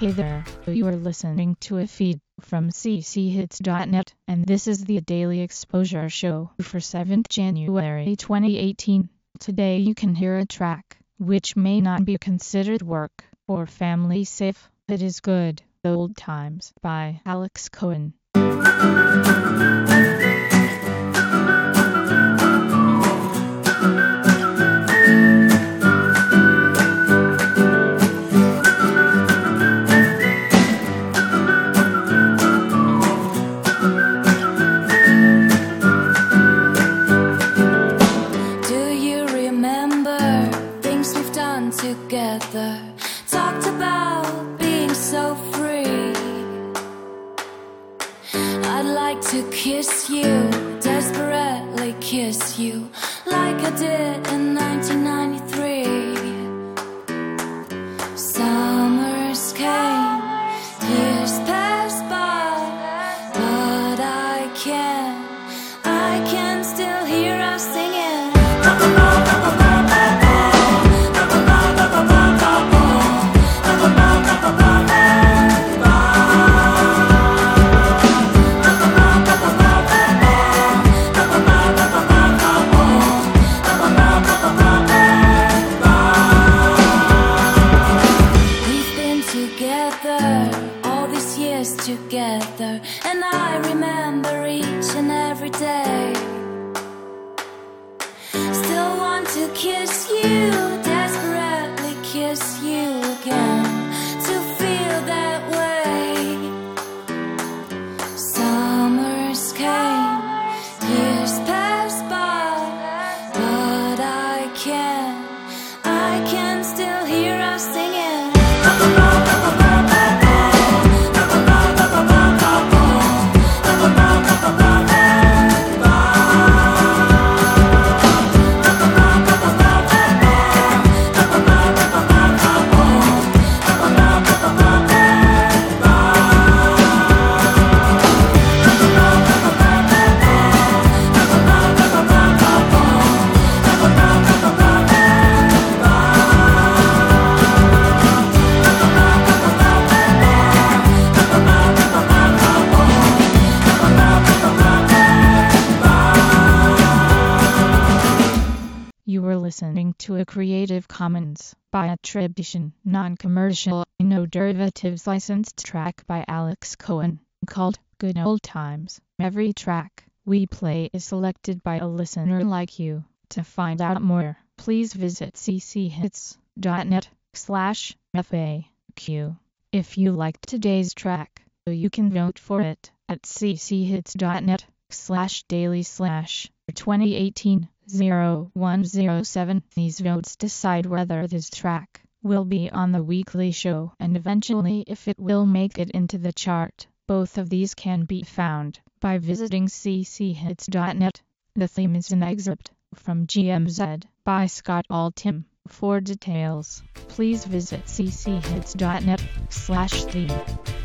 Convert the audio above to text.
Hey there, you are listening to a feed from cchits.net, and this is the Daily Exposure Show for 7th January 2018. Today you can hear a track, which may not be considered work or family safe. It is Good Old Times by Alex Cohen. Together, talked about being so free. I'd like to kiss you, desperately kiss you, like I did in 1993. Summers came, years passed by, but I can still hear us singing. All these years together, and I remember each and every day. Still want to kiss you, desperately kiss you again, to feel that way. Summers came, years passed by, but I can still hear us singing. You were listening to a Creative Commons by attribution, non-commercial, no derivatives licensed track by Alex Cohen, called Good Old Times. Every track we play is selected by a listener like you. To find out more, please visit cchits.net/FAQ. If you liked today's track, you can vote for it at cchits.net/daily/2018-0107. These votes decide whether this track will be on the weekly show and eventually if it will make it into the chart. Both of these can be found by visiting cchits.net. The theme is an excerpt from GMZ by Scott Altham. For details, please visit cchits.net/theme.